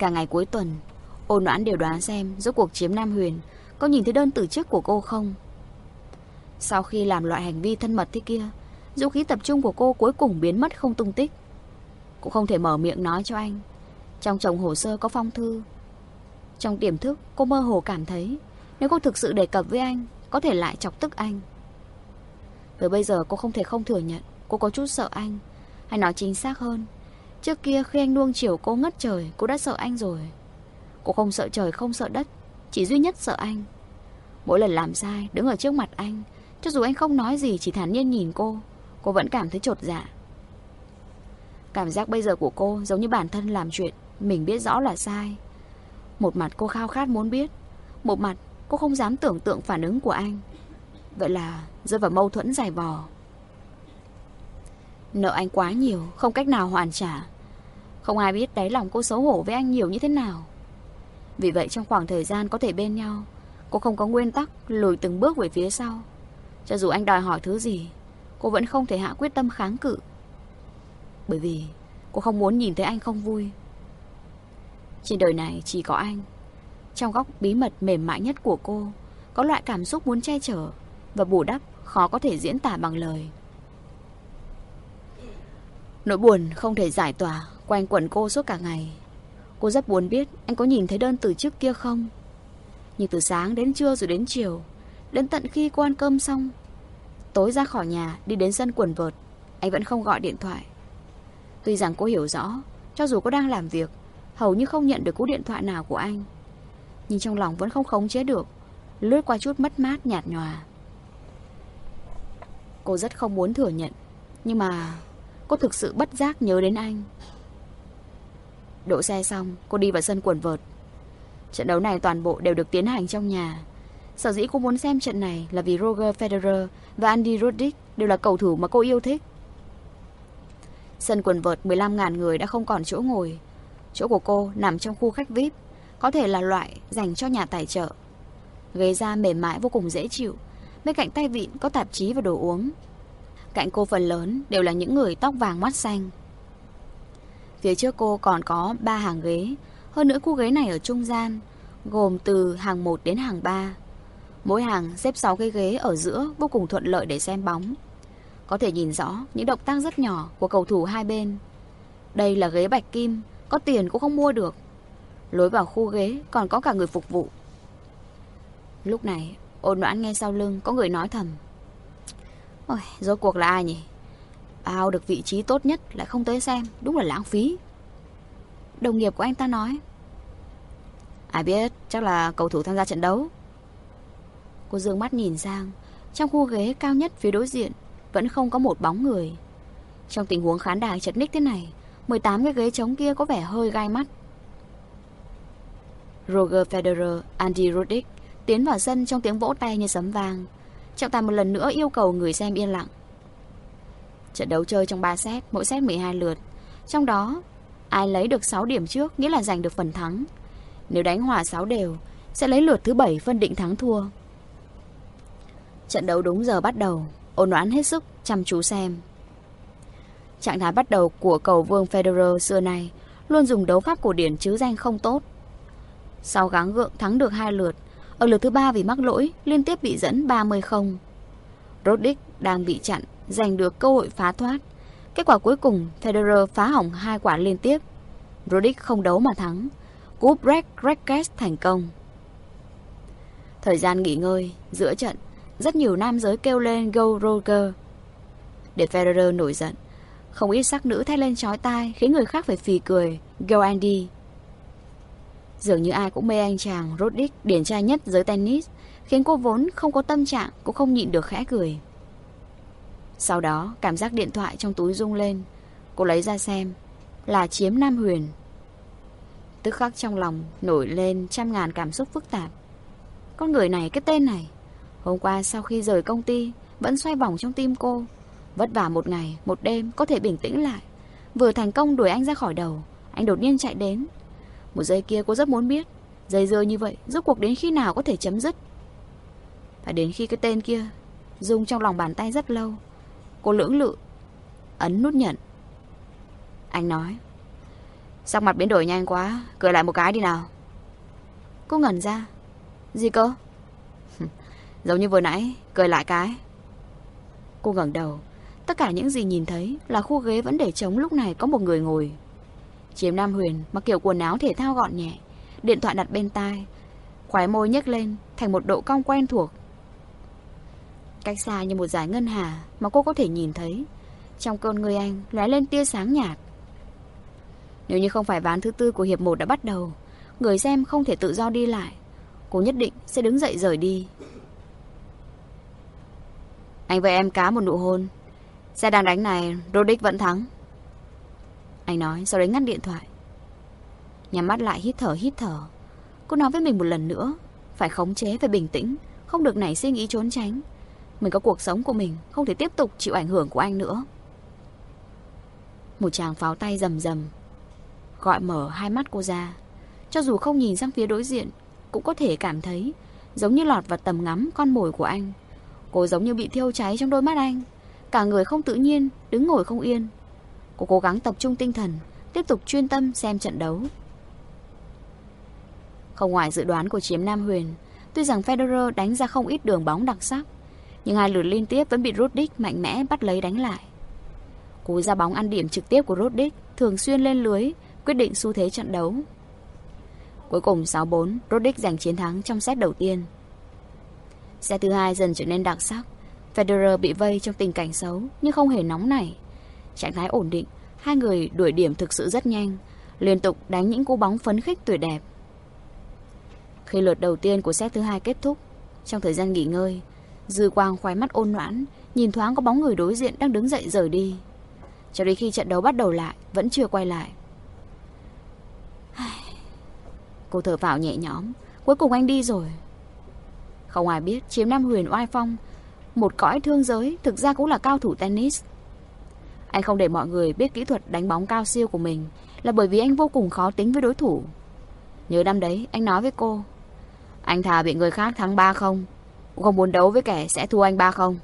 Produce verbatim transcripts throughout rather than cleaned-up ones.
Cả ngày cuối tuần, Ôn Noãn đều đoán xem rốt cuộc Chiếm Nam Huyền có nhìn thấy đơn từ chức của cô không. Sau khi làm loại hành vi thân mật thế kia, dũng khí tập trung của cô cuối cùng biến mất không tung tích. Cũng không thể mở miệng nói cho anh trong chồng hồ sơ có phong thư. Trong tiềm thức, cô mơ hồ cảm thấy nếu cô thực sự đề cập với anh, có thể lại chọc tức anh. Tới bây giờ cô không thể không thừa nhận cô có chút sợ anh. Hay nói chính xác hơn, trước kia khi anh nuông chiều cô ngất trời, cô đã sợ anh rồi. Cô không sợ trời không sợ đất, chỉ duy nhất sợ anh. Mỗi lần làm sai, đứng ở trước mặt anh, cho dù anh không nói gì, chỉ thản nhiên nhìn cô, cô vẫn cảm thấy chột dạ. Cảm giác bây giờ của cô giống như bản thân làm chuyện mình biết rõ là sai. Một mặt cô khao khát muốn biết, một mặt cô không dám tưởng tượng phản ứng của anh. Vậy là rơi vào mâu thuẫn dài vò. Nợ anh quá nhiều, không cách nào hoàn trả. Không ai biết đáy lòng cô xấu hổ với anh nhiều như thế nào. Vì vậy trong khoảng thời gian có thể bên nhau, cô không có nguyên tắc lùi từng bước về phía sau. Cho dù anh đòi hỏi thứ gì, cô vẫn không thể hạ quyết tâm kháng cự. Bởi vì cô không muốn nhìn thấy anh không vui. Trên đời này chỉ có anh. Trong góc bí mật mềm mại nhất của cô, có loại cảm xúc muốn che chở và bù đắp khó có thể diễn tả bằng lời. Nỗi buồn không thể giải tỏa quanh quẩn cô suốt cả ngày. Cô rất muốn biết anh có nhìn thấy đơn từ chức kia không. Nhưng từ sáng đến trưa rồi đến chiều, đến tận khi cô ăn cơm xong, tối ra khỏi nhà đi đến sân quần vợt, anh vẫn không gọi điện thoại. Tuy rằng cô hiểu rõ, cho dù cô đang làm việc, hầu như không nhận được cú điện thoại nào của anh, nhưng trong lòng vẫn không khống chế được, lướt qua chút mất mát nhạt nhòa. Cô rất không muốn thừa nhận, nhưng mà cô thực sự bất giác nhớ đến anh. Đỗ xe xong, cô đi vào sân quần vợt. Trận đấu này toàn bộ đều được tiến hành trong nhà. Sở dĩ cô muốn xem trận này là vì Roger Federer và Andy Roddick đều là cầu thủ mà cô yêu thích. Sân quần vợt mười lăm nghìn người đã không còn chỗ ngồi. Chỗ của cô nằm trong khu khách vi ai pi, có thể là loại dành cho nhà tài trợ. Ghế da mềm mại vô cùng dễ chịu, bên cạnh tay vịn có tạp chí và đồ uống. Cạnh cô phần lớn đều là những người tóc vàng mắt xanh. Phía trước cô còn có ba hàng ghế. Hơn nữa khu ghế này ở trung gian, gồm từ hàng một đến hàng ba. Mỗi hàng xếp sáu cái ghế ở giữa, vô cùng thuận lợi để xem bóng. Có thể nhìn rõ những động tác rất nhỏ của cầu thủ hai bên. Đây là ghế bạch kim, có tiền cũng không mua được. Lối vào khu ghế còn có cả người phục vụ. Lúc này Ôn Noãn nghe sau lưng có người nói thầm: Ôi, rốt cuộc là ai nhỉ? Bao được vị trí tốt nhất lại không tới xem, đúng là lãng phí. Đồng nghiệp của anh ta nói: Ai biết, chắc là cầu thủ tham gia trận đấu. Cô dương mắt nhìn sang, trong khu ghế cao nhất phía đối diện vẫn không có một bóng người. Trong tình huống khán đài chật ních thế này, mười tám cái ghế trống kia có vẻ hơi gai mắt. Roger Federer, Andy Roddick tiến vào sân trong tiếng vỗ tay như sấm vang. Trọng tài một lần nữa yêu cầu người xem yên lặng. Trận đấu chơi trong ba set, mỗi set mười hai lượt. Trong đó, ai lấy được sáu điểm trước nghĩa là giành được phần thắng. Nếu đánh hòa sáu đều, sẽ lấy lượt thứ bảy phân định thắng thua. Trận đấu đúng giờ bắt đầu. Ôn Noãn hết sức chăm chú xem. Trạng thái bắt đầu của cầu vương Federer xưa nay luôn dùng đấu pháp cổ điển chứ danh không tốt. Sau gắng gượng thắng được hai lượt, ở lượt thứ ba vì mắc lỗi liên tiếp bị dẫn ba mươi không. Roddick đang bị chặn, giành được cơ hội phá thoát. Kết quả cuối cùng Federer phá hỏng hai quả liên tiếp. Roddick không đấu mà thắng. Cú break racket thành công. Thời gian nghỉ ngơi giữa trận, rất nhiều nam giới kêu lên Go Roger. Để Federer nổi giận, không ít sắc nữ thét lên chói tai, khiến người khác phải phì cười Go Andy. Dường như ai cũng mê anh chàng Roddick, điển trai nhất giới tennis, khiến cô vốn không có tâm trạng cũng không nhịn được khẽ cười. Sau đó cảm giác điện thoại trong túi rung lên. Cô lấy ra xem, là Chiếm Nam Huyền. Tức khắc trong lòng nổi lên trăm ngàn cảm xúc phức tạp. Con người này, cái tên này, hôm qua sau khi rời công ty vẫn xoay vòng trong tim cô. Vất vả một ngày, một đêm có thể bình tĩnh lại. Vừa thành công đuổi anh ra khỏi đầu, anh đột nhiên chạy đến. Một giây kia cô rất muốn biết dây dưa như vậy rốt cuộc đến khi nào có thể chấm dứt. Phải đến khi cái tên kia rung trong lòng bàn tay rất lâu, cô lưỡng lự ấn nút nhận. Anh nói: Sắc mặt biến đổi nhanh quá, cười lại một cái đi nào. Cô ngẩn ra. Gì cơ? Giống như vừa nãy, cười lại cái. Cô ngẩng đầu. Tất cả những gì nhìn thấy là khu ghế vẫn để trống, lúc này có một người ngồi. Chiếm Nam Huyền mặc kiểu quần áo thể thao gọn nhẹ, điện thoại đặt bên tai, khóe môi nhếch lên thành một độ cong quen thuộc. Cách xa như một dải ngân hà mà cô có thể nhìn thấy, trong con người anh lóe lên tia sáng nhạt. Nếu như không phải ván thứ tư của hiệp một đã bắt đầu, người xem không thể tự do đi lại, cô nhất định sẽ đứng dậy rời đi. Anh với em cá một nụ hôn. Xe đang đánh này, Rodick vẫn thắng. Anh nói, sau đấy ngắt điện thoại. Nhắm mắt lại hít thở hít thở. Cô nói với mình một lần nữa, phải khống chế, phải bình tĩnh, không được nảy sinh ý trốn tránh. Mình có cuộc sống của mình, không thể tiếp tục chịu ảnh hưởng của anh nữa. Một tràng pháo tay rầm rầm gọi mở hai mắt cô ra. Cho dù không nhìn sang phía đối diện, cũng có thể cảm thấy giống như lọt vào tầm ngắm con mồi của anh. Cô giống như bị thiêu cháy trong đôi mắt anh, cả người không tự nhiên, đứng ngồi không yên. Cô cố gắng tập trung tinh thần, tiếp tục chuyên tâm xem trận đấu. Không ngoài dự đoán của Chiếm Nam Huyền, tuy rằng Federer đánh ra không ít đường bóng đặc sắc, nhưng hai lượt liên tiếp vẫn bị Roddick mạnh mẽ bắt lấy đánh lại. Cú ra bóng ăn điểm trực tiếp của Roddick thường xuyên lên lưới, quyết định xu thế trận đấu. Cuối cùng sáu bốn, Roddick giành chiến thắng trong set đầu tiên. Set thứ hai dần trở nên đặc sắc. Federer bị vây trong tình cảnh xấu nhưng không hề nóng nảy, trạng thái ổn định. Hai người đuổi điểm thực sự rất nhanh, liên tục đánh những cú bóng phấn khích tuyệt đẹp. Khi lượt đầu tiên của set thứ hai kết thúc, trong thời gian nghỉ ngơi, Dư Quang khoái mắt ôn loãn, nhìn thoáng có bóng người đối diện đang đứng dậy rời đi. Cho đến khi trận đấu bắt đầu lại, vẫn chưa quay lại. Cô thở phào nhẹ nhõm, cuối cùng anh đi rồi. Không ai biết Chiếm Nam Huyền oai phong, một cõi thương giới, thực ra cũng là cao thủ tennis. Anh không để mọi người biết kỹ thuật đánh bóng cao siêu của mình là bởi vì anh vô cùng khó tính với đối thủ. Nhớ năm đấy anh nói với cô, anh thà bị người khác thắng ba không, cũng không muốn đấu với kẻ sẽ thua anh ba không.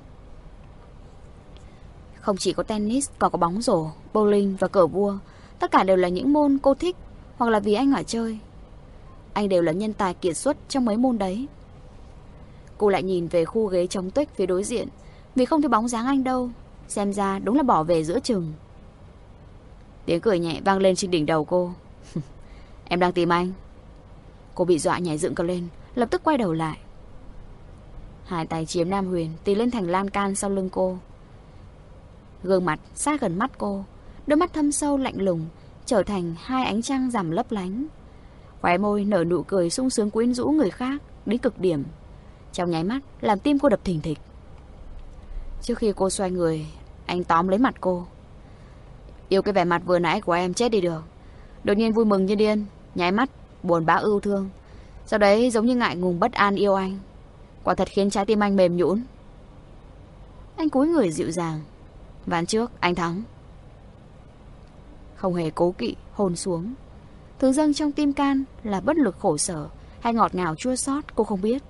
Không chỉ có tennis, còn có bóng rổ, bowling và cờ vua. Tất cả đều là những môn cô thích, hoặc là vì anh ở chơi. Anh đều là nhân tài kiệt xuất trong mấy môn đấy. Cô lại nhìn về khu ghế trống tuếch phía đối diện, vì không thấy bóng dáng anh đâu. Xem ra đúng là bỏ về giữa chừng. Tiếng cười nhẹ vang lên trên đỉnh đầu cô. Em đang tìm anh. Cô bị dọa nhảy dựng cả lên, lập tức quay đầu lại. Hai tay Chiếm Nam Huyền tì lên thành lan can sau lưng cô. Gương mặt sát gần mắt cô, đôi mắt thâm sâu lạnh lùng trở thành hai ánh trăng rằm lấp lánh. Khóe môi nở nụ cười sung sướng quyến rũ người khác đến cực điểm, trong nháy mắt làm tim cô đập thình thịch. Trước khi cô xoay người, anh tóm lấy mặt cô. Yêu cái vẻ mặt vừa nãy của em chết đi được. Đột nhiên vui mừng như điên, nháy mắt buồn bã ưu thương, sau đấy giống như ngại ngùng bất an yêu anh. Quả thật khiến trái tim anh mềm nhũn. Anh cúi người dịu dàng. Ván trước anh thắng. Không hề cố kỵ hôn xuống. Thứ dâng trong tim can là bất lực khổ sở hay ngọt ngào chua xót cô không biết.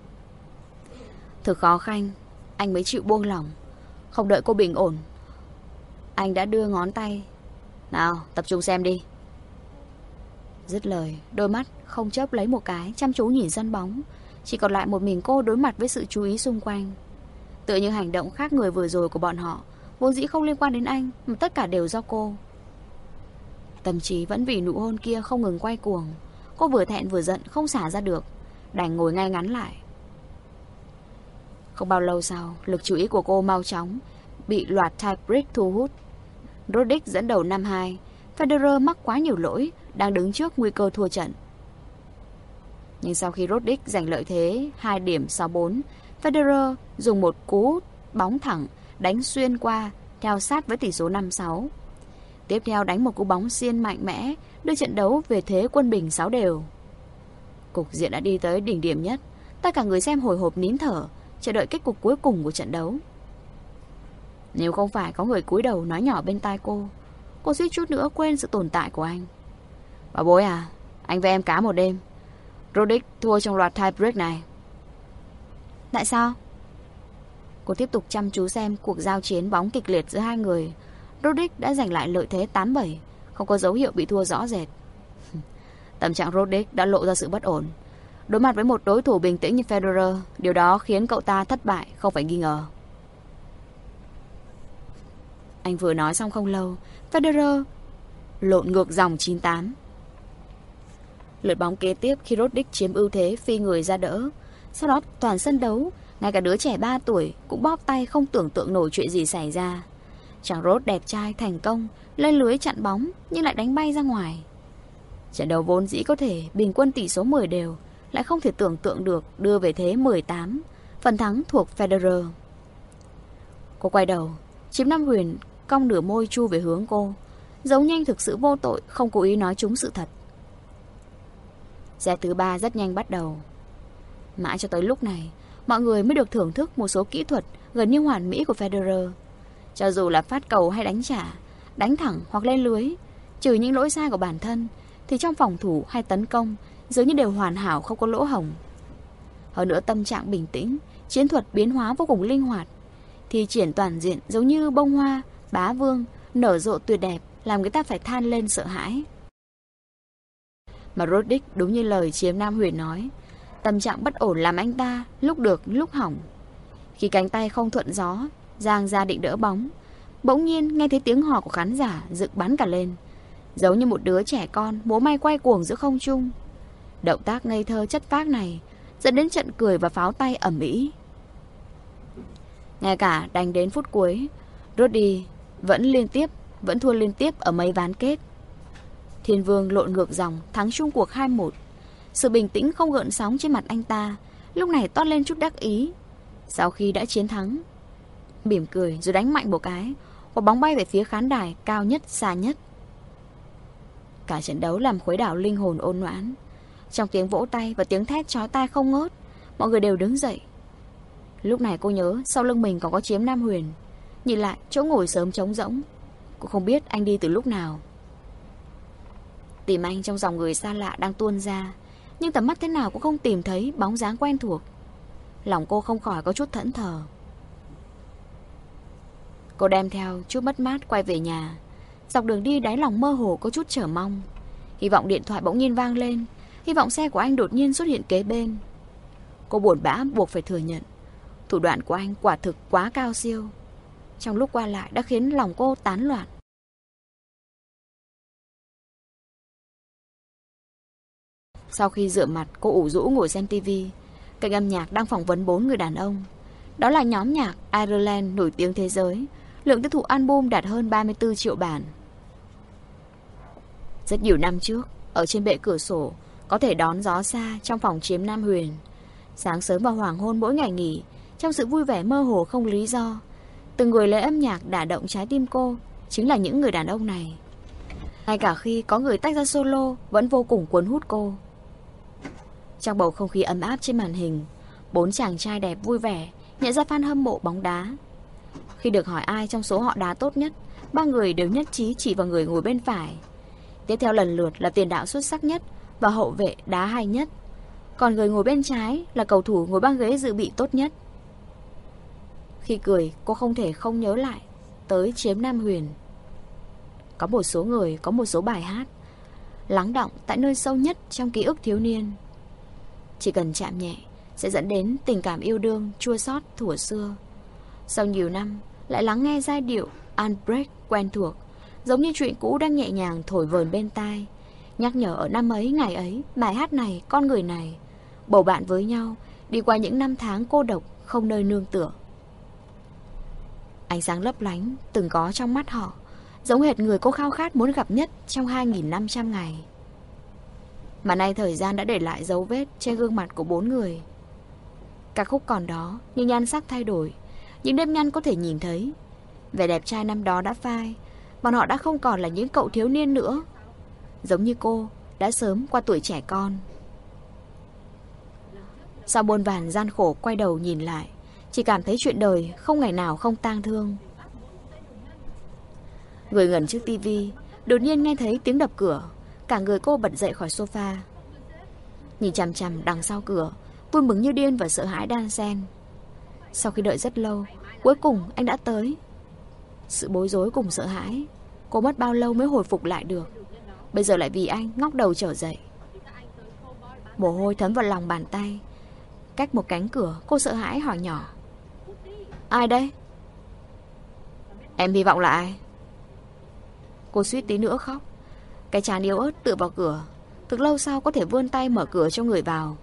Thực khó khăn anh mới chịu buông lỏng. Không đợi cô bình ổn, anh đã đưa ngón tay. Nào tập trung xem đi. Dứt lời, đôi mắt không chớp lấy một cái, chăm chú nhìn sân bóng. Chỉ còn lại một mình cô đối mặt với sự chú ý xung quanh. Tựa như hành động khác người vừa rồi của bọn họ vốn dĩ không liên quan đến anh, mà tất cả đều do cô. Tâm trí vẫn vì nụ hôn kia không ngừng quay cuồng. Cô vừa thẹn vừa giận không xả ra được, đành ngồi ngay ngắn lại. Không bao lâu sau, lực chú ý của cô mau chóng bị loạt tie break thu hút. Roddick dẫn đầu năm hai. Federer mắc quá nhiều lỗi, đang đứng trước nguy cơ thua trận. Nhưng sau khi Roddick giành lợi thế hai điểm sáu bốn, Federer dùng một cú bóng thẳng đánh xuyên qua, theo sát với tỷ số năm sáu. Tiếp theo đánh một cú bóng xiên mạnh mẽ, đưa trận đấu về thế quân bình sáu đều. Cục diện đã đi tới đỉnh điểm nhất. Tất cả người xem hồi hộp nín thở, chờ đợi kết cục cuối cùng của trận đấu. Nếu không phải có người cúi đầu nói nhỏ bên tai cô, cô suýt chút nữa quên sự tồn tại của anh. Bảo bối à, anh với em cá một đêm. Roddick thua trong loạt tie break này. Tại sao? Cô tiếp tục chăm chú xem cuộc giao chiến bóng kịch liệt giữa hai người. Roddick đã giành lại lợi thế tám bảy, không có dấu hiệu bị thua rõ rệt. Tâm trạng Roddick đã lộ ra sự bất ổn. Đối mặt với một đối thủ bình tĩnh như Federer, điều đó khiến cậu ta thất bại không phải nghi ngờ. Anh vừa nói xong không lâu, Federer lộn ngược dòng chín tám. Lượt bóng kế tiếp khi Roddick chiếm ưu thế phi người ra đỡ. Sau đó toàn sân đấu, ngay cả đứa trẻ ba tuổi cũng bóp tay không tưởng tượng nổi chuyện gì xảy ra. Chàng Rod đẹp trai thành công lên lưới chặn bóng nhưng lại đánh bay ra ngoài. Trận đấu vốn dĩ có thể bình quân tỷ số mười đều, lại không thể tưởng tượng được đưa về thế mười tám, phần thắng thuộc Federer. Cô quay đầu, chiếm năm huyền cong nửa môi chu về hướng cô, giống như anh thực sự vô tội, không cố ý nói trúng sự thật. Set thứ ba rất nhanh bắt đầu. Mãi cho tới lúc này, mọi người mới được thưởng thức một số kỹ thuật gần như hoàn mỹ của Federer. Cho dù là phát cầu hay đánh trả, đánh thẳng hoặc lên lưới, trừ những lỗi sai của bản thân, thì trong phòng thủ hay tấn công dường như đều hoàn hảo, không có lỗ hổng. Hơn nữa tâm trạng bình tĩnh, chiến thuật biến hóa vô cùng linh hoạt, thì triển toàn diện giống như bông hoa, bá vương, nở rộ tuyệt đẹp, làm người ta phải than lên sợ hãi. Mà Roddick đúng như lời chiếm Nam Huyền nói, tâm trạng bất ổn làm anh ta lúc được lúc hỏng. Khi cánh tay không thuận gió, giang ra định đỡ bóng, bỗng nhiên nghe thấy tiếng hò của khán giả dựng bắn cả lên, giống như một đứa trẻ con múa may quay cuồng giữa không trung. Động tác ngây thơ chất phác này dẫn đến trận cười và pháo tay ầm ĩ. Ngay cả đánh đến phút cuối, Roddy vẫn liên tiếp, vẫn thua liên tiếp ở mấy ván kết. Thiên Vương lộn ngược dòng, thắng chung cuộc hai một. Sự bình tĩnh không gợn sóng trên mặt anh ta lúc này toát lên chút đắc ý. Sau khi đã chiến thắng, mỉm cười rồi đánh mạnh một cái, quả bóng bay về phía khán đài cao nhất, xa nhất. Cả trận đấu làm khuấy đảo linh hồn ôn noãn. Trong tiếng vỗ tay và tiếng thét chói tai không ngớt, mọi người đều đứng dậy. Lúc này cô nhớ sau lưng mình còn có chiếm Nam Huyền. Nhìn lại chỗ ngồi sớm trống rỗng, cô không biết anh đi từ lúc nào. Tìm anh trong dòng người xa lạ đang tuôn ra, nhưng tầm mắt thế nào cũng không tìm thấy bóng dáng quen thuộc. Lòng cô không khỏi có chút thẫn thờ. Cô đem theo chút mất mát quay về nhà. Dọc đường đi đáy lòng mơ hồ có chút chờ mong. Hy vọng điện thoại bỗng nhiên vang lên, hy vọng xe của anh đột nhiên xuất hiện kế bên. Cô buồn bã buộc phải thừa nhận, thủ đoạn của anh quả thực quá cao siêu. Trong lúc qua lại đã khiến lòng cô tán loạn. Sau khi rửa mặt, cô ủ rũ ngồi xem tivi. Kênh âm nhạc đang phỏng vấn bốn người đàn ông. Đó là nhóm nhạc Ireland nổi tiếng thế giới. Lượng tiêu thụ album đạt hơn ba mươi tư triệu bản. Rất nhiều năm trước, ở trên bệ cửa sổ, có thể đón gió xa trong phòng chiếm Nam Huyền. Sáng sớm và hoàng hôn mỗi ngày nghỉ, trong sự vui vẻ mơ hồ không lý do, từng người lấy âm nhạc đả động trái tim cô chính là những người đàn ông này. Ngay cả khi có người tách ra solo, vẫn vô cùng cuốn hút cô. Trong bầu không khí ấm áp trên màn hình, bốn chàng trai đẹp vui vẻ nhận ra fan hâm mộ bóng đá. Khi được hỏi ai trong số họ đá tốt nhất, ba người đều nhất trí chỉ vào người ngồi bên phải. Tiếp theo lần lượt là tiền đạo xuất sắc nhất và hậu vệ đá hay nhất. Còn người ngồi bên trái là cầu thủ ngồi băng ghế dự bị tốt nhất. Khi cười, cô không thể không nhớ lại tới chiếm Nam Huyền. Có một số người, có một số bài hát lắng đọng tại nơi sâu nhất trong ký ức thiếu niên. Chỉ cần chạm nhẹ sẽ dẫn đến tình cảm yêu đương chua xót thuở xưa. Sau nhiều năm lại lắng nghe giai điệu Unbreak quen thuộc, giống như chuyện cũ đang nhẹ nhàng thổi vờn bên tai, nhắc nhở ở năm ấy ngày ấy, bài hát này, con người này bầu bạn với nhau, đi qua những năm tháng cô độc không nơi nương tựa. Ánh sáng lấp lánh từng có trong mắt họ, giống hệt người cô khao khát muốn gặp nhất trong hai nghìn năm trăm ngày. Mà nay thời gian đã để lại dấu vết trên gương mặt của bốn người. Ca khúc còn đó, nhưng nhan sắc thay đổi. Những đêm nhăn có thể nhìn thấy vẻ đẹp trai năm đó đã phai. Bọn họ đã không còn là những cậu thiếu niên nữa. Giống như cô đã sớm qua tuổi trẻ con. Sau muôn vàn gian khổ quay đầu nhìn lại, chỉ cảm thấy chuyện đời không ngày nào không tang thương. Người ngẩn trước tivi, đột nhiên nghe thấy tiếng đập cửa. Cả người cô bật dậy khỏi sofa, nhìn chằm chằm đằng sau cửa, vui mừng như điên và sợ hãi đan xen. Sau khi đợi rất lâu, cuối cùng anh đã tới. Sự bối rối cùng sợ hãi Cô mất bao lâu mới hồi phục lại được. Bây giờ lại vì anh ngóc đầu trở dậy. Mồ hôi thấm vào lòng bàn tay. Cách một cánh cửa, cô sợ hãi hỏi nhỏ: Ai đây? Em hy vọng là ai? Cô suýt tí nữa khóc. Cái trán yếu ớt tựa vào cửa. Thực lâu sau có thể vươn tay mở cửa cho người vào.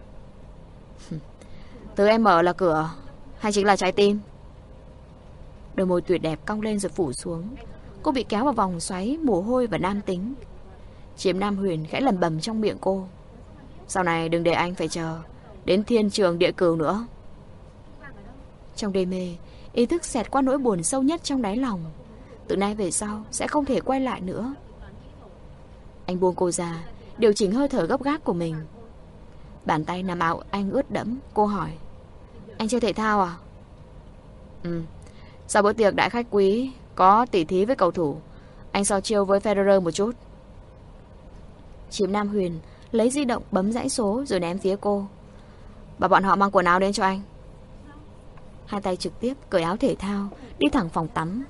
Thứ em mở là cửa hay chính là trái tim? Đôi môi tuyệt đẹp cong lên rồi phủ xuống. Cô bị kéo vào vòng xoáy mồ hôi và nam tính. Chiếm Nam Huyền khẽ lẩm bẩm trong miệng cô: Sau này đừng để anh phải chờ đến thiên trường địa cửu nữa. Trong đêm mê, ý thức xẹt qua nỗi buồn sâu nhất trong đáy lòng. Từ nay về sau sẽ không thể quay lại nữa. Anh buông cô ra, điều chỉnh hơi thở gấp gáp của mình. Bàn tay nằm áo anh ướt đẫm. Cô hỏi: Anh chơi thể thao à? Ừ. Sau bữa tiệc đại khách quý có tỉ thí với cầu thủ, anh so chiêu với Federer một chút. Chiếm Nam Huyền lấy di động bấm dãy số rồi ném phía cô: Bảo bọn họ mang quần áo đến cho anh. Hai tay trực tiếp cởi áo thể thao, đi thẳng phòng tắm.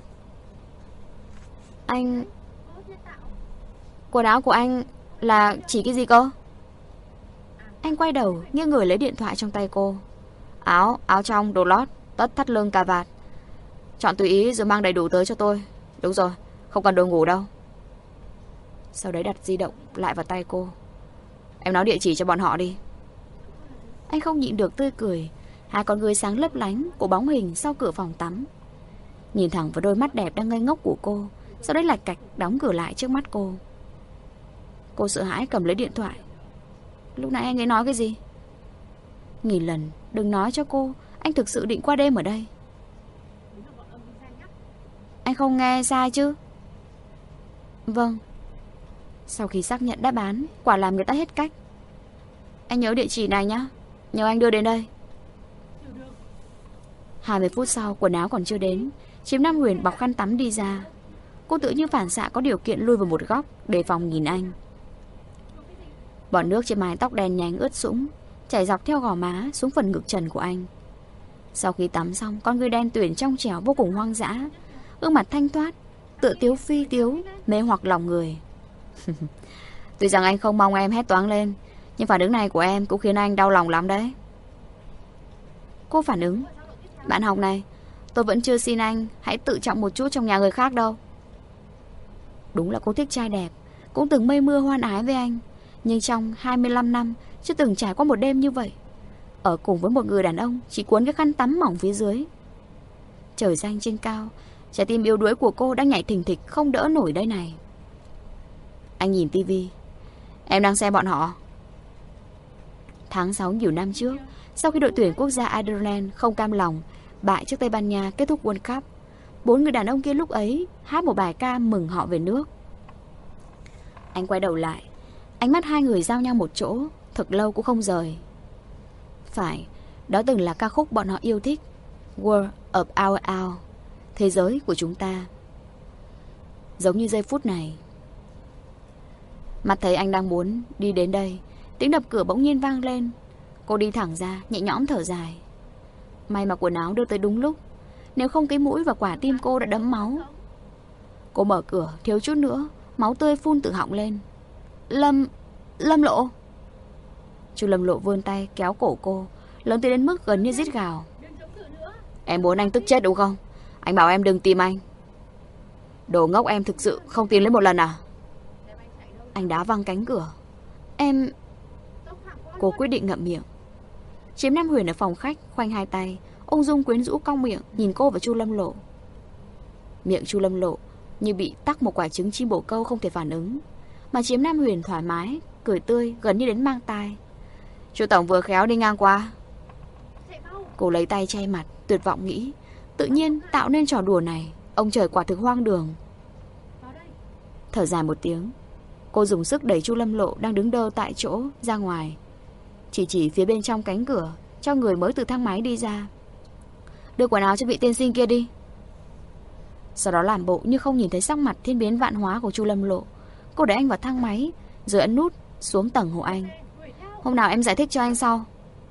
Anh... Quần áo của anh là chỉ cái gì cơ? Anh quay đầu nghiêng người lấy điện thoại trong tay cô. Áo, áo trong, đồ lót, tất thắt lưng cà vạt. Chọn tùy ý rồi mang đầy đủ tới cho tôi. Đúng rồi, không cần đồ ngủ đâu. Sau đấy đặt di động lại vào tay cô. Em nói địa chỉ cho bọn họ đi. Anh không nhịn được tươi cười. Hai con người sáng lấp lánh của bóng hình sau cửa phòng tắm. Nhìn thẳng vào đôi mắt đẹp đang ngây ngốc của cô. Sau đấy lạch cạch đóng cửa lại trước mắt cô. Cô sợ hãi cầm lấy điện thoại. Lúc nãy anh ấy nói cái gì? Nghìn lần đừng nói cho cô anh thực sự định qua đêm ở đây. Anh không nghe sai chứ? Vâng. Sau khi xác nhận đáp án, quả làm người ta hết cách. Anh nhớ địa chỉ này nhá, nhờ anh đưa đến đây. Hai mươi phút sau, quần áo còn chưa đến, Chiếm Nam Huyền bọc khăn tắm đi ra. Cô tự như phản xạ có điều kiện lui vào một góc, đề phòng nhìn anh. Bọt nước trên mái tóc đen nhánh ướt sũng chảy dọc theo gò má xuống phần ngực trần của anh. Sau khi tắm xong, con người đen tuyền trong trẻo vô cùng hoang dã, gương mặt thanh thoát tựa tiếu phi tiếu, mê hoặc lòng người. Tuy rằng anh không mong em hét toáng lên, nhưng phản ứng này của em cũng khiến anh đau lòng lắm đấy. Cô phản ứng: Bạn học này, tôi vẫn chưa xin anh hãy tự trọng một chút trong nhà người khác đâu. Đúng là cô thích trai đẹp, cũng từng mây mưa hoan ái với anh, nhưng trong hai mươi lăm năm chưa từng trải qua một đêm như vậy, ở cùng với một người đàn ông chỉ cuốn cái khăn tắm mỏng phía dưới. Trời xanh trên cao, trái tim yếu đuối của cô đang nhảy thình thịch không đỡ nổi đây này. Anh nhìn tivi. Em đang xem bọn họ. Tháng sáu nhiều năm trước, sau khi đội tuyển quốc gia Ireland không cam lòng bại trước Tây Ban Nha kết thúc World Cup, bốn người đàn ông kia lúc ấy hát một bài ca mừng họ về nước. Anh quay đầu lại, ánh mắt hai người giao nhau một chỗ, thật lâu cũng không rời. Phải, đó từng là ca khúc bọn họ yêu thích, World of Our Own, thế giới của chúng ta. Giống như giây phút này, mắt thấy anh đang muốn đi đến đây, tiếng đập cửa bỗng nhiên vang lên. Cô đi thẳng ra, nhẹ nhõm thở dài. May mà quần áo đưa tới đúng lúc, nếu không cái mũi và quả tim cô đã đẫm máu. Cô mở cửa, thiếu chút nữa máu tươi phun từ họng lên. Lâm... Lâm Lộ. Chu Lâm Lộ vươn tay kéo cổ cô, lớn tới đến mức gần như rít gào. Em muốn anh tức chết đúng không? Anh bảo em đừng tìm anh. Đồ ngốc, em thực sự không tìm lấy một lần à? Anh đá văng cánh cửa. Em... Cô quyết định ngậm miệng. Chiếm Nam Huyền ở phòng khách khoanh hai tay, ung dung quyến rũ cong miệng nhìn cô và Chu Lâm Lộ. Miệng Chu Lâm Lộ như bị tắc một quả trứng chim bồ câu không thể phản ứng, mà Chiếm Nam Huyền thoải mái cười tươi gần như đến mang tai. Chu tổng vừa khéo đi ngang qua. Cô lấy tay che mặt, tuyệt vọng nghĩ, tự nhiên tạo nên trò đùa này, ông trời quả thực hoang đường. Thở dài một tiếng, cô dùng sức đẩy Chu Lâm Lộ đang đứng đơ tại chỗ ra ngoài, chỉ chỉ phía bên trong cánh cửa cho người mới từ thang máy đi ra. Đưa quần áo cho vị tiên sinh kia đi. Sau đó làm bộ như không nhìn thấy sắc mặt thiên biến vạn hóa của Chu Lâm Lộ. Cô đẩy anh vào thang máy rồi ấn nút xuống tầng hộ anh. Hôm nào em giải thích cho anh sau.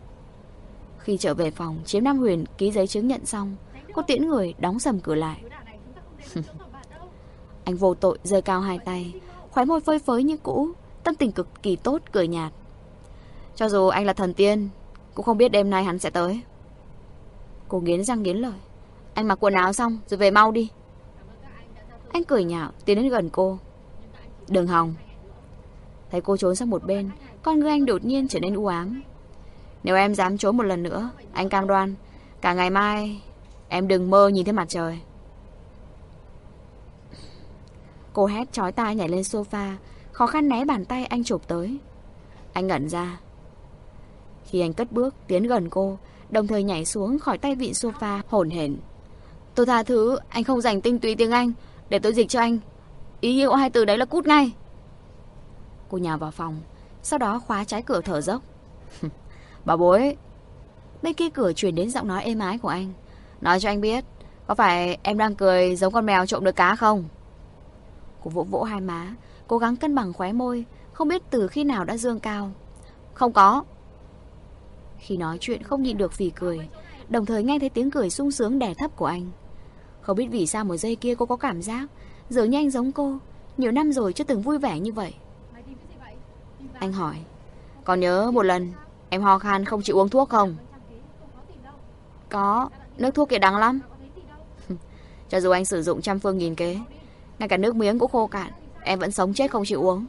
Khi trở về phòng, Chiếm Nam Huyền ký giấy chứng nhận xong, cô tiễn người đóng sầm cửa lại. Anh vô tội giơ cao hai tay, khóe môi phơi phới như cũ, tâm tình cực kỳ tốt, cười nhạt. Cho dù anh là thần tiên, cũng không biết đêm nay hắn sẽ tới. Cô nghiến răng nghiến lợi. Anh mặc quần áo xong rồi về mau đi. Anh cười nhạo tiến đến gần cô. Đừng hòng. Thấy cô trốn sang một bên, con ngươi anh đột nhiên trở nên u ám. Nếu em dám trốn một lần nữa, anh cam đoan cả ngày mai em đừng mơ nhìn thấy mặt trời. Cô hét chói tai nhảy lên sofa, khó khăn né bàn tay anh chụp tới. Anh ngẩn ra. Khi anh cất bước tiến gần cô, đồng thời nhảy xuống khỏi tay vịn sofa, hổn hển. Tôi tha thứ, anh không dành tinh túy tiếng Anh, để tôi dịch cho anh. Ý nghĩa của hai từ đấy là cút ngay. Cô nhào vào phòng, sau đó khóa trái cửa thở dốc. Bảo bối. Bên kia cửa truyền đến giọng nói êm ái của anh. Nói cho anh biết, có phải em đang cười giống con mèo trộm được cá không? Cô vỗ vỗ hai má, cố gắng cân bằng khóe môi, không biết từ khi nào đã dương cao. Không có. Khi nói chuyện không nhịn được phì cười, đồng thời nghe thấy tiếng cười sung sướng đè thấp của anh. Không biết vì sao một giây kia cô có cảm giác dường như anh giống cô, nhiều năm rồi chưa từng vui vẻ như vậy. Anh hỏi, còn nhớ một lần em ho khan không chịu uống thuốc không? Có, nước thuốc kia đắng lắm. Cho dù anh sử dụng trăm phương nghìn kế, ngay cả nước miếng cũng khô cạn, em vẫn sống chết không chịu uống.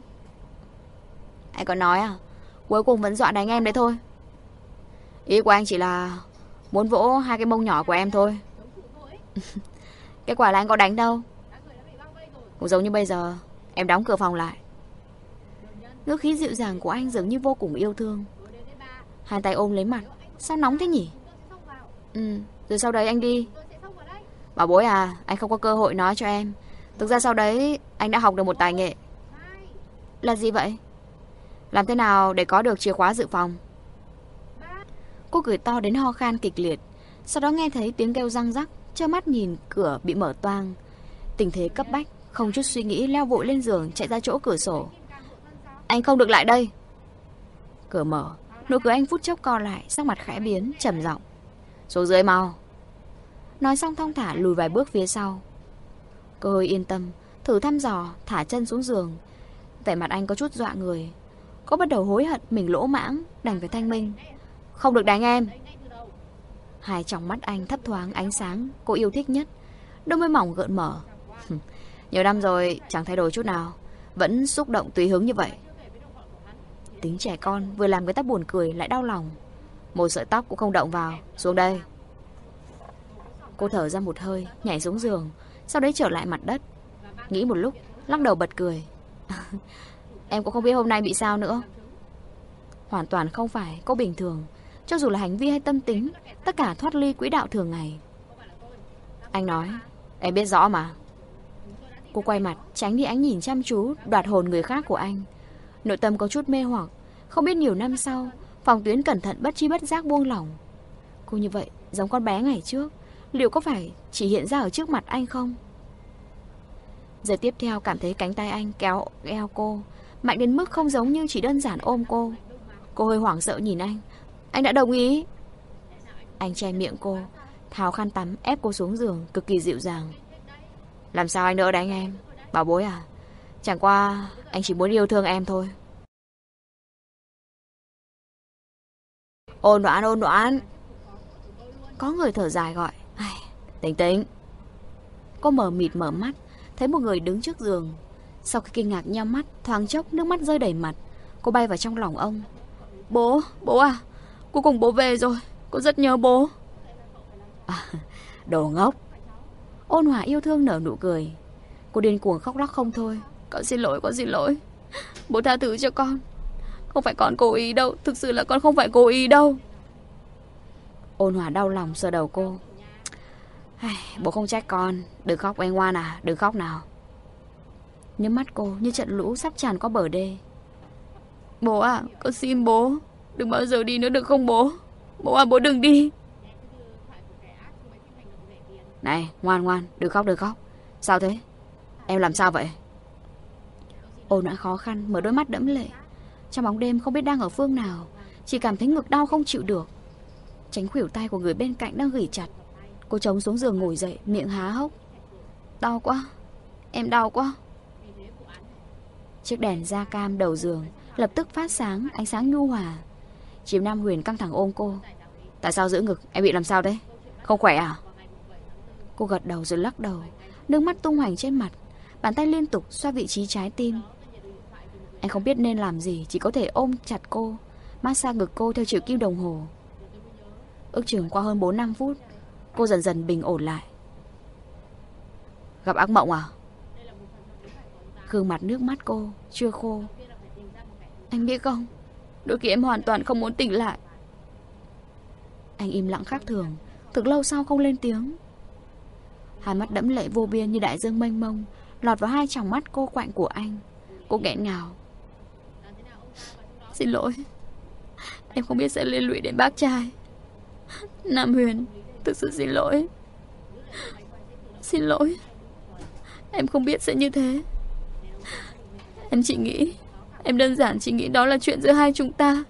Anh còn nói à, cuối cùng vẫn dọa đánh em đấy thôi. Ý của anh chỉ là muốn vỗ hai cái mông nhỏ của em thôi. Kết quả là anh có đánh đâu. Cũng giống như bây giờ, em đóng cửa phòng lại. Ngữ khí dịu dàng của anh dường như vô cùng yêu thương. Hai tay ôm lấy mặt. Sao nóng thế nhỉ? Ừ, rồi sau đấy anh đi. Bảo bối à, anh không có cơ hội nói cho em. Thực ra sau đấy anh đã học được một tài nghệ. Là gì vậy? Làm thế nào để có được chìa khóa dự phòng? Cô cười to đến ho khan kịch liệt. Sau đó nghe thấy tiếng kêu răng rắc, trơ mắt nhìn cửa bị mở toang. Tình thế cấp bách, không chút suy nghĩ leo vội lên giường, chạy ra chỗ cửa sổ. Anh không được lại đây. Cửa mở, nụ cười anh phút chốc co lại, sắc mặt khẽ biến, trầm giọng. Xuống dưới mau. Nói xong thong thả lùi vài bước phía sau. Cô hơi yên tâm, thử thăm dò, thả chân xuống giường. Vẻ mặt anh có chút dọa người. Cô bắt đầu hối hận mình lỗ mãng, đành phải thanh minh. Không được đánh em. Hai tròng mắt anh thấp thoáng ánh sáng cô yêu thích nhất, đôi môi mỏng gợn mở. Nhiều năm rồi chẳng thay đổi chút nào, vẫn xúc động tùy hứng như vậy. Tính trẻ con vừa làm người ta buồn cười lại đau lòng. Một sợi tóc cũng không động vào. Xuống đây. Cô thở ra một hơi, nhảy xuống giường, sau đấy trở lại mặt đất. Nghĩ một lúc, lắc đầu bật cười. Em cũng không biết hôm nay bị sao nữa. Hoàn toàn không phải cô bình thường. Cho dù là hành vi hay tâm tính, tất cả thoát ly quỹ đạo thường ngày. Anh nói, em biết rõ mà. Cô quay mặt, tránh đi ánh nhìn chăm chú, đoạt hồn người khác của anh. Nội tâm có chút mê hoặc. Không biết nhiều năm sau, phòng tuyến cẩn thận bất chi bất giác buông lỏng. Cô như vậy, giống con bé ngày trước, liệu có phải chỉ hiện ra ở trước mặt anh không? Giờ tiếp theo cảm thấy cánh tay anh kéo eo cô, mạnh đến mức không giống như chỉ đơn giản ôm cô. Cô hơi hoảng sợ nhìn anh. Anh đã đồng ý. Anh che miệng cô, tháo khăn tắm ép cô xuống giường, cực kỳ dịu dàng. Làm sao anh nỡ đánh em, bảo bối à? Chẳng qua anh chỉ muốn yêu thương em thôi. Ôn Đoán, Ôn Đoán. Có người thở dài gọi. Ai, Tính Tính. Cô mở mịt mở mắt, thấy một người đứng trước giường. Sau khi kinh ngạc nhắm mắt, thoáng chốc nước mắt rơi đầy mặt. Cô bay vào trong lòng ông. Bố, bố à, cuối cùng bố về rồi. Cô rất nhớ bố. À, đồ ngốc. Ôn Hòa yêu thương nở nụ cười. Cô điên cuồng khóc lóc không thôi. Con xin lỗi, con xin lỗi. Bố tha thứ cho con. Không phải con cố ý đâu. Thực sự là con không phải cố ý đâu. Ôn Hòa đau lòng sờ đầu cô. Ai, bố không trách con. Đừng khóc em ngoan à, đừng khóc nào. Nước mắt cô như trận lũ sắp tràn qua bờ đê. Bố à, con xin bố, đừng bao giờ đi nữa được không bố? Bố à, bố đừng đi. Này, ngoan ngoan, đừng khóc, đừng khóc. Sao thế? Em làm sao vậy? Ôn Đoán khó khăn mở đôi mắt đẫm lệ. Trong bóng đêm không biết đang ở phương nào, chỉ cảm thấy ngực đau không chịu được. Tránh khuỷu tay của người bên cạnh đang ghì chặt. Cô chống xuống giường ngồi dậy, miệng há hốc. Đau quá. Em đau quá. Chiếc đèn da cam đầu giường lập tức phát sáng, ánh sáng nhu hòa. Chìm Nam Huyền căng thẳng ôm cô. Tại sao giữ ngực? Em bị làm sao thế? Không khỏe à? Cô gật đầu rồi lắc đầu, nước mắt tung hoành trên mặt, bàn tay liên tục xoa vị trí trái tim. Anh không biết nên làm gì, chỉ có thể ôm chặt cô, massage ngực cô theo chiều kim đồng hồ. Ước chừng qua hơn bốn năm phút, cô dần dần bình ổn lại. Gặp ác mộng à? Gương mặt nước mắt cô chưa khô. Anh biết không, đôi khi em hoàn toàn không muốn tỉnh lại. Anh im lặng khác thường, thực lâu sau không lên tiếng. Hai mắt đẫm lệ vô biên như đại dương mênh mông lọt vào hai tròng mắt cô quạnh của anh. Cô nghẹn ngào. Xin lỗi, em không biết sẽ liên lụy đến bác trai. Nam Huyền, thực sự xin lỗi. Xin lỗi, em không biết sẽ như thế. Em chỉ nghĩ, em đơn giản chỉ nghĩ đó là chuyện giữa hai chúng ta.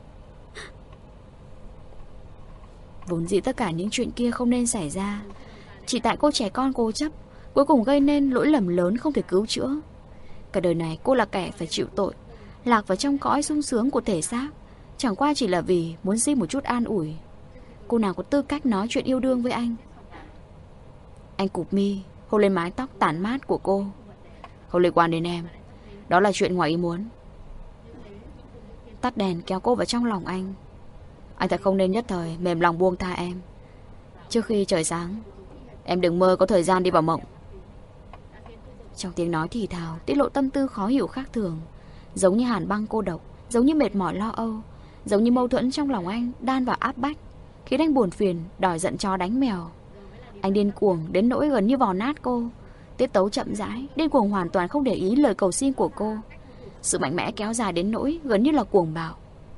Vốn dĩ tất cả những chuyện kia không nên xảy ra, chỉ tại cô trẻ con cố chấp, cuối cùng gây nên lỗi lầm lớn không thể cứu chữa. Cả đời này cô là kẻ phải chịu tội, lạc vào trong cõi sung sướng của thể xác, chẳng qua chỉ là vì muốn xin một chút an ủi. Cô nào có tư cách nói chuyện yêu đương với anh. Anh cụp mi, hôn lên mái tóc tản mát của cô. Không liên quan đến em, đó là chuyện ngoài ý muốn. Tắt đèn kéo cô vào trong lòng anh. Anh thật không nên nhất thời mềm lòng buông tha em. Trước khi trời sáng, em đừng mơ có thời gian đi vào mộng. Trong tiếng nói thì thào tiết lộ tâm tư khó hiểu khác thường, giống như hàn băng cô độc, giống như mệt mỏi lo âu, giống như mâu thuẫn trong lòng anh đan vào áp bách, khiến anh buồn phiền đòi giận chó đánh mèo. Anh điên cuồng đến nỗi gần như vò nát cô. Tiết tấu chậm rãi, điên cuồng hoàn toàn không để ý lời cầu xin của cô. Sự mạnh mẽ kéo dài đến nỗi gần như là cuồng bạo.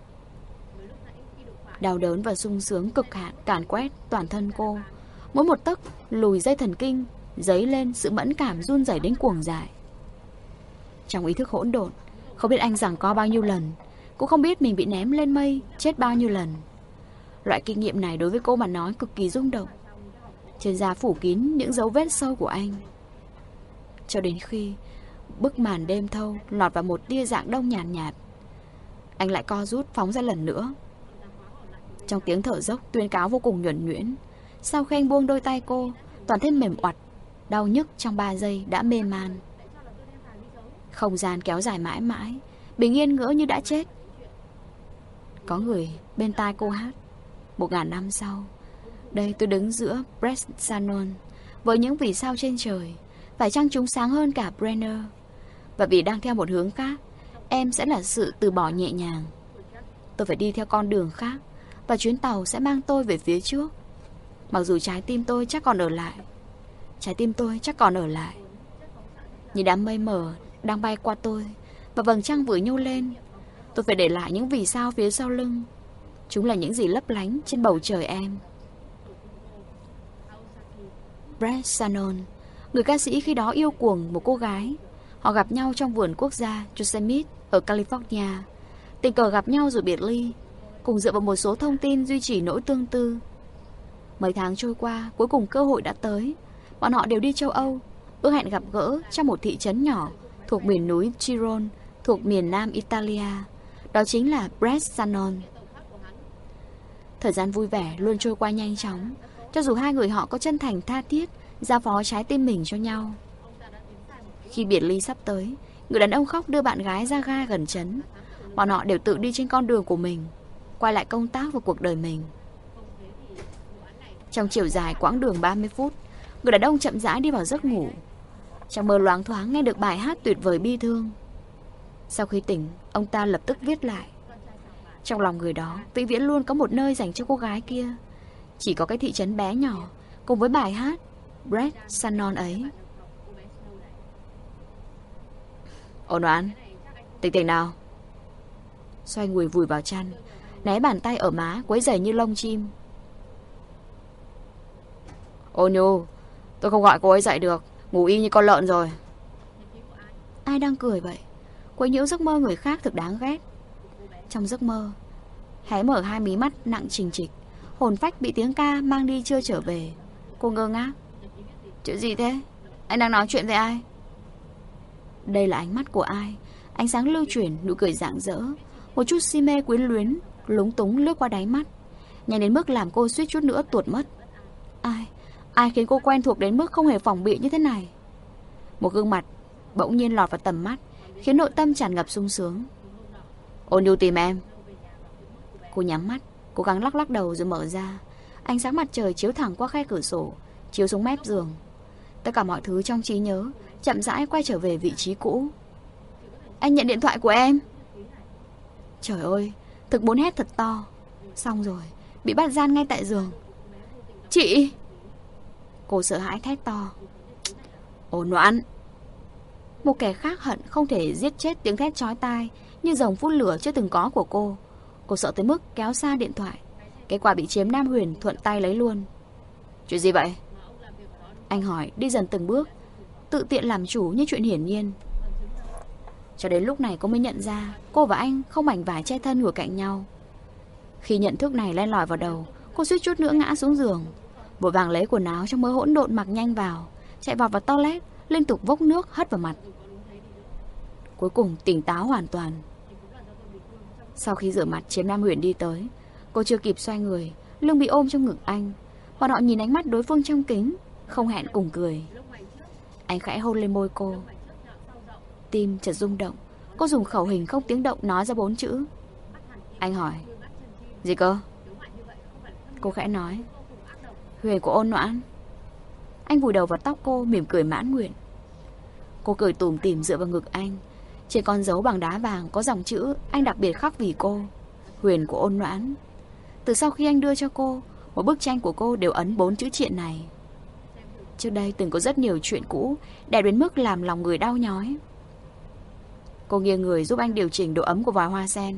Đau đớn và sung sướng cực hạn càn quét toàn thân cô. Mỗi một tấc lùi dây thần kinh dấy lên sự mẫn cảm run rẩy đến cuồng dại. Trong ý thức hỗn độn, không biết anh giằng co bao nhiêu lần, cũng không biết mình bị ném lên mây chết bao nhiêu lần. Loại kinh nghiệm này đối với cô mà nói cực kỳ rung động. Trên da phủ kín những dấu vết sâu của anh. Cho đến khi bức màn đêm thâu lọt vào một tia dạng đông nhàn nhạt, nhạt, anh lại co rút phóng ra lần nữa. Trong tiếng thở dốc tuyên cáo vô cùng nhuần nhuyễn, sau khi anh buông đôi tay cô, toàn thân mềm oặt, đau nhức trong ba giây đã mê man. Không gian kéo dài mãi mãi, bình yên ngỡ như đã chết. Có người bên tai cô hát. Một ngàn năm sau, đây tôi đứng giữa Brest Sanon với những vì sao trên trời. Phải chăng chúng sáng hơn cả Brenner? Và vì đang theo một hướng khác, em sẽ là sự từ bỏ nhẹ nhàng. Tôi phải đi theo con đường khác, và chuyến tàu sẽ mang tôi về phía trước. Mặc dù trái tim tôi chắc còn ở lại. Trái tim tôi chắc còn ở lại. Nhìn đám mây mờ đang bay qua tôi, và vầng trăng vừa nhô lên. Tôi phải để lại những vì sao phía sau lưng. Chúng là những gì lấp lánh trên bầu trời em. Brett Sanon, người ca sĩ khi đó yêu cuồng một cô gái. Họ gặp nhau trong vườn quốc gia Yosemite ở California. Tình cờ gặp nhau rồi biệt ly, cùng dựa vào một số thông tin duy trì nỗi tương tư. Mấy tháng trôi qua, cuối cùng cơ hội đã tới. Bọn họ đều đi châu Âu, ước hẹn gặp gỡ trong một thị trấn nhỏ thuộc miền núi Tyrol, thuộc miền nam Italia. Đó chính là Brest Sanon. Thời gian vui vẻ luôn trôi qua nhanh chóng, cho dù hai người họ có chân thành tha thiết giao phó trái tim mình cho nhau. Khi biệt ly sắp tới, người đàn ông khóc đưa bạn gái ra ga gần trấn. Bọn họ đều tự đi trên con đường của mình, quay lại công tác và cuộc đời mình. Trong chiều dài quãng đường ba mươi phút, người đàn ông chậm rãi đi vào giấc ngủ. Trong mơ loáng thoáng nghe được bài hát tuyệt vời bi thương. Sau khi tỉnh, ông ta lập tức viết lại. Trong lòng người đó vĩnh viễn luôn có một nơi dành cho cô gái kia. Chỉ có cái thị trấn bé nhỏ cùng với bài hát Brest Sanon ấy. Ôn Oán, tỉnh tỉnh nào. Xoay người vùi vào chăn, né bàn tay ở má quấy rầy như lông chim. Ô Nhu, tôi không gọi cô ấy dậy được, ngủ y như con lợn rồi. Ai đang cười vậy? Quấy nhiễu giấc mơ người khác thật đáng ghét. Trong giấc mơ, hé mở hai mí mắt nặng trình trịch, hồn phách bị tiếng ca mang đi chưa trở về. Cô ngơ ngác. Chuyện gì thế? Anh đang nói chuyện với ai? Đây là ánh mắt của ai? Ánh sáng lưu chuyển, nụ cười rạng rỡ, một chút si mê quyến luyến, lúng túng lướt qua đáy mắt, nhanh đến mức làm cô suýt chút nữa tuột mất. Ai? Ai khiến cô quen thuộc đến mức không hề phòng bị như thế này? Một gương mặt bỗng nhiên lọt vào tầm mắt, khiến nội tâm tràn ngập sung sướng. Ôn Nhu tìm em. Cô nhắm mắt, cố gắng lắc lắc đầu rồi mở ra. Ánh sáng mặt trời chiếu thẳng qua khe cửa sổ, chiếu xuống mép giường. Tất cả mọi thứ trong trí nhớ chậm rãi quay trở về vị trí cũ. Anh nhận điện thoại của em. Trời ơi, thực muốn hét thật to. Xong rồi, bị bắt gian ngay tại giường. Chị! Cô sợ hãi thét to. Ôn Noãn! Một kẻ khác hận không thể giết chết tiếng thét chói tai như dòng phun lửa chưa từng có của cô. Cô sợ tới mức kéo xa điện thoại. Kết quả bị Chiếm Nam Huyền thuận tay lấy luôn. Chuyện gì vậy? Anh hỏi đi dần từng bước, tự tiện làm chủ như chuyện hiển nhiên. Cho đến lúc này cô mới nhận ra cô và anh không mảnh vải che thân ngồi cạnh nhau. Khi nhận thức này len lỏi vào đầu, cô suýt chút nữa ngã xuống giường. Vội vàng lấy quần áo trong mớ hỗn độn mặc nhanh vào, chạy vào vào toilet, liên tục vốc nước hất vào mặt. Cuối cùng tỉnh táo hoàn toàn. Sau khi rửa mặt, Chiếm Nam Huyền đi tới. Cô chưa kịp xoay người, lưng bị ôm trong ngực anh. Bọn họ nhìn ánh mắt đối phương trong kính, không hẹn cùng cười. Anh khẽ hôn lên môi cô. Tim chợt rung động. Cô dùng khẩu hình không tiếng động nói ra bốn chữ. Anh hỏi. Gì cơ? Cô khẽ nói. Huyền của Ôn Noãn. Anh vùi đầu vào tóc cô, mỉm cười mãn nguyện. Cô cười tủm tỉm dựa vào ngực anh. Trên con dấu bằng đá vàng có dòng chữ anh đặc biệt khắc vì cô. Huyền của Ôn Noãn. Từ sau khi anh đưa cho cô, một bức tranh của cô đều ấn bốn chữ triện này. Trước đây từng có rất nhiều chuyện cũ đẹp đến mức làm lòng người đau nhói. Cô nghiêng người giúp anh điều chỉnh độ ấm của vòi hoa sen.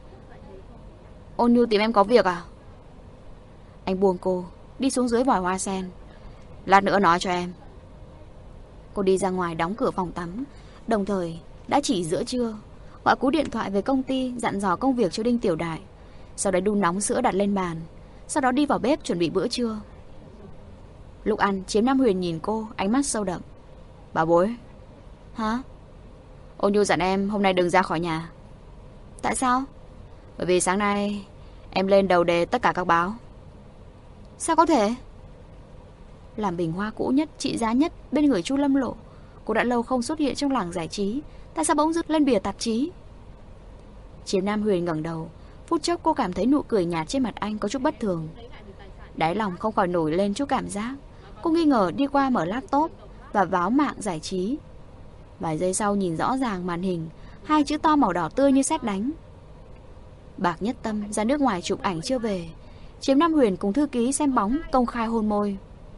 Ôn Nhu tìm em có việc à? Anh buông cô, đi xuống dưới vòi hoa sen. Lát nữa nói cho em. Cô đi ra ngoài đóng cửa phòng tắm. Đồng thời đã chỉ giữa trưa, gọi cú điện thoại về công ty dặn dò công việc cho Đinh Tiểu Đại. Sau đấy đun nóng sữa đặt lên bàn. Sau đó đi vào bếp chuẩn bị bữa trưa. Lúc ăn, Chiếm Nam Huyền nhìn cô, ánh mắt sâu đậm. Bà bối. Hả? Ôn Nhu dặn em hôm nay đừng ra khỏi nhà. Tại sao? Bởi vì sáng nay em lên đầu đề tất cả các báo. Sao có thể? Làm bình hoa cũ nhất, trị giá nhất bên người Chu Lâm Lộ, cô đã lâu không xuất hiện trong làng giải trí. Tại sao bỗng dưng lên bìa tạp chí? Chiếm Nam Huyền ngẩng đầu. Phút chốc cô cảm thấy nụ cười nhạt trên mặt anh có chút bất thường. Đáy lòng không khỏi nổi lên chút cảm giác. Cô nghi ngờ đi qua mở laptop và báo mạng giải trí. Vài giây sau nhìn rõ ràng màn hình, hai chữ to màu đỏ tươi như sét đánh. Bạc Nhất Tâm ra nước ngoài chụp ảnh chưa về. Chiếm Nam Huyền cùng thư ký xem bóng, công khai hôn môi.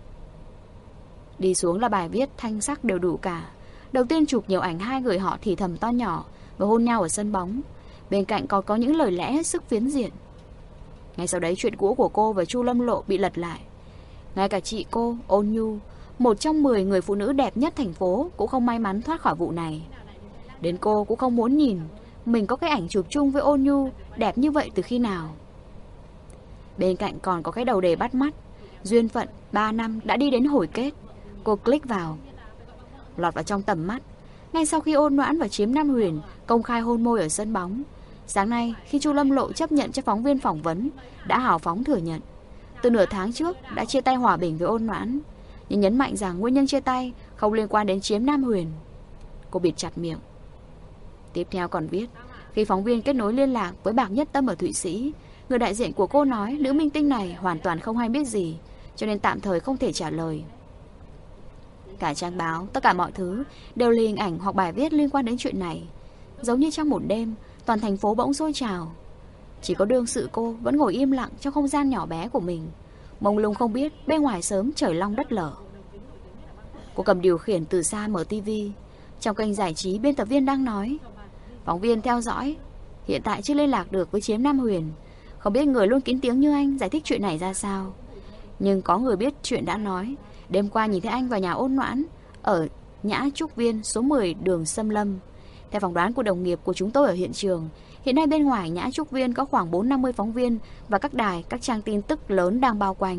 Đi xuống là bài viết thanh sắc đều đủ cả. Đầu tiên chụp nhiều ảnh hai người họ thì thầm to nhỏ và hôn nhau ở sân bóng. Bên cạnh còn có những lời lẽ hết sức phiến diện. Ngay sau đấy chuyện cũ của cô và Chu Lâm Lộ bị lật lại. Ngay cả chị cô, Ôn Nhu, một trong mười người phụ nữ đẹp nhất thành phố, cũng không may mắn thoát khỏi vụ này. Đến cô cũng không muốn nhìn mình có cái ảnh chụp chung với Ôn Nhu đẹp như vậy từ khi nào. Bên cạnh còn có cái đầu đề bắt mắt. Duyên phận ba năm đã đi đến hồi kết. Cô click vào. Lọt vào trong tầm mắt. Ngay sau khi Ôn Noãn và Chiếm Nam Huyền công khai hôn môi ở sân bóng, sáng nay khi Chu Lâm Lộ chấp nhận cho phóng viên phỏng vấn, đã hào phóng thừa nhận từ nửa tháng trước đã chia tay hòa bình với Ôn Noãn, nhưng nhấn mạnh rằng nguyên nhân chia tay không liên quan đến Chiếm Nam Huyền. Cô bịt chặt miệng. Tiếp theo còn viết, khi phóng viên kết nối liên lạc với Bạc Nhất Tâm ở Thụy Sĩ, người đại diện của cô nói nữ minh tinh này hoàn toàn không hay biết gì, cho nên tạm thời không thể trả lời. Cả trang báo, tất cả mọi thứ đều là hình ảnh hoặc bài viết liên quan đến chuyện này. Giống như trong một đêm, toàn thành phố bỗng sôi trào. Chỉ có đương sự cô vẫn ngồi im lặng trong không gian nhỏ bé của mình, mông lung không biết bên ngoài sớm trời long đất lở. Cô cầm điều khiển từ xa mở tivi. Trong kênh giải trí, biên tập viên đang nói: phóng viên theo dõi, hiện tại chưa liên lạc được với Chiếm Nam Huyền. Không biết người luôn kín tiếng như anh giải thích chuyện này ra sao. Nhưng có người biết chuyện đã nói, đêm qua nhìn thấy anh vào nhà Ôn Noãn ở Nhã Trúc Viên số mười đường Sâm Lâm. Theo phỏng đoán của đồng nghiệp của chúng tôi ở hiện trường, hiện nay bên ngoài Nhã Trúc Viên có khoảng bốn năm mươi phóng viên và các đài, các trang tin tức lớn đang bao quanh.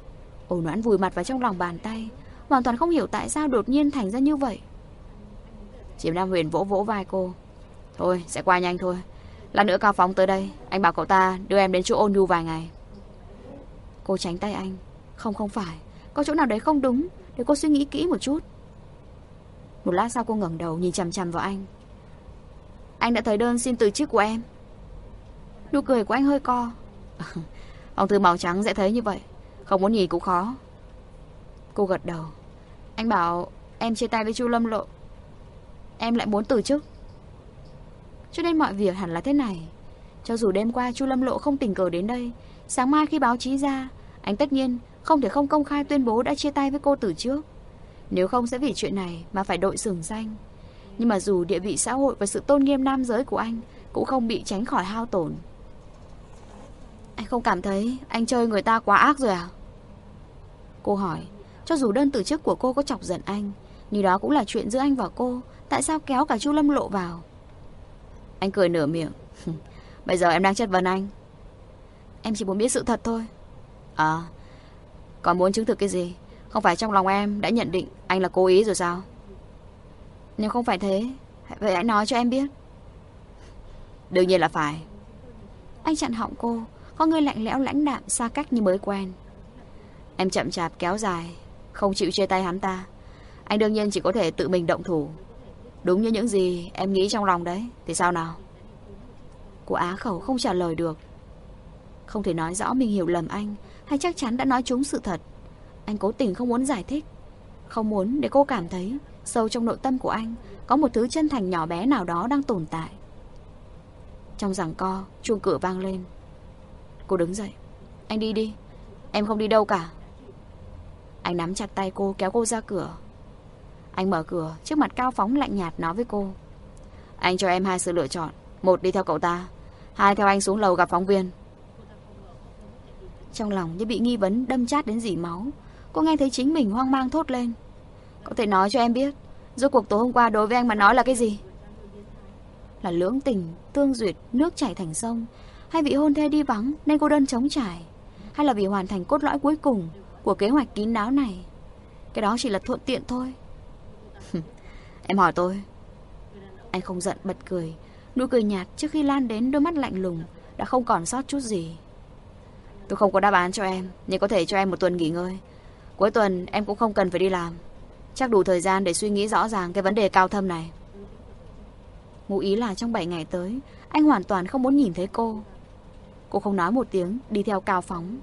Ôn Noãn vùi mặt vào trong lòng bàn tay, hoàn toàn không hiểu tại sao đột nhiên thành ra như vậy. Chiêm Nam Huyền vỗ vỗ vai cô. Thôi, sẽ qua nhanh thôi. Lát nữa Cao Phóng tới đây, anh bảo cậu ta đưa em đến chỗ Ôn Nhu vài ngày. Cô tránh tay anh. Không không phải, có chỗ nào đấy không đúng, để cô suy nghĩ kỹ một chút. Một lát sau cô ngẩng đầu nhìn chằm chằm vào anh. Anh đã thấy đơn xin từ chức của em. Nụ cười của anh hơi co. Ông thư màu trắng dễ thấy như vậy, không muốn nhìn cũng khó. Cô gật đầu. Anh bảo em chia tay với Chu Lâm Lộ, em lại muốn từ chức. Cho nên mọi việc hẳn là thế này. Cho dù đêm qua Chu Lâm Lộ không tình cờ đến đây, sáng mai khi báo chí ra, anh tất nhiên không thể không công khai tuyên bố đã chia tay với cô từ trước. Nếu không sẽ vì chuyện này mà phải đội sừng danh. Nhưng mà dù địa vị xã hội và sự tôn nghiêm nam giới của anh cũng không bị tránh khỏi hao tổn. Anh không cảm thấy anh chơi người ta quá ác rồi à? Cô hỏi. Cho dù đơn từ chức của cô có chọc giận anh, nhưng đó cũng là chuyện giữa anh và cô. Tại sao kéo cả Chu Lâm Lộ vào? Anh cười nửa miệng. Bây giờ em đang chất vấn anh. Em chỉ muốn biết sự thật thôi. À, còn muốn chứng thực cái gì? Không phải trong lòng em đã nhận định anh là cố ý rồi sao? Nếu không phải thế, vậy hãy nói cho em biết. Đương nhiên là phải. Anh chặn họng cô, có người lạnh lẽo lãnh đạm xa cách như mới quen. Em chậm chạp kéo dài, không chịu chia tay hắn ta. Anh đương nhiên chỉ có thể tự mình động thủ. Đúng như những gì em nghĩ trong lòng đấy. Thì sao nào? Cô á khẩu không trả lời được. Không thể nói rõ mình hiểu lầm anh, hay chắc chắn đã nói trúng sự thật. Anh cố tình không muốn giải thích, không muốn để cô cảm thấy sâu trong nội tâm của anh có một thứ chân thành nhỏ bé nào đó đang tồn tại. Trong giằng co, chuông cửa vang lên. Cô đứng dậy. Anh đi đi, em không đi đâu cả. Anh nắm chặt tay cô kéo cô ra cửa. Anh mở cửa, trước mặt Cao Phóng lạnh nhạt nói với cô. Anh cho em hai sự lựa chọn. Một, đi theo cậu ta. Hai, theo anh xuống lầu gặp phóng viên. Trong lòng như bị nghi vấn đâm chát đến rỉ máu. Cô nghe thấy chính mình hoang mang thốt lên. Có thể nói cho em biết rốt cuộc tối hôm qua đối với anh mà nói là cái gì? Là lưỡng tình, tương duyệt, nước chảy thành sông, hay vị hôn thê đi vắng nên cô đơn trống trải, hay là vì hoàn thành cốt lõi cuối cùng của kế hoạch kín đáo này? Cái đó chỉ là thuận tiện thôi. Em hỏi tôi. Anh không giận bật cười. Nụ cười nhạt trước khi lan đến đôi mắt lạnh lùng đã không còn sót chút gì. Tôi không có đáp án cho em, nhưng có thể cho em một tuần nghỉ ngơi. Cuối tuần em cũng không cần phải đi làm, chắc đủ thời gian để suy nghĩ rõ ràng cái vấn đề cao thâm này. Ngụ ý là trong bảy ngày tới anh hoàn toàn không muốn nhìn thấy cô. Cô không nói một tiếng, đi theo Cao Phóng.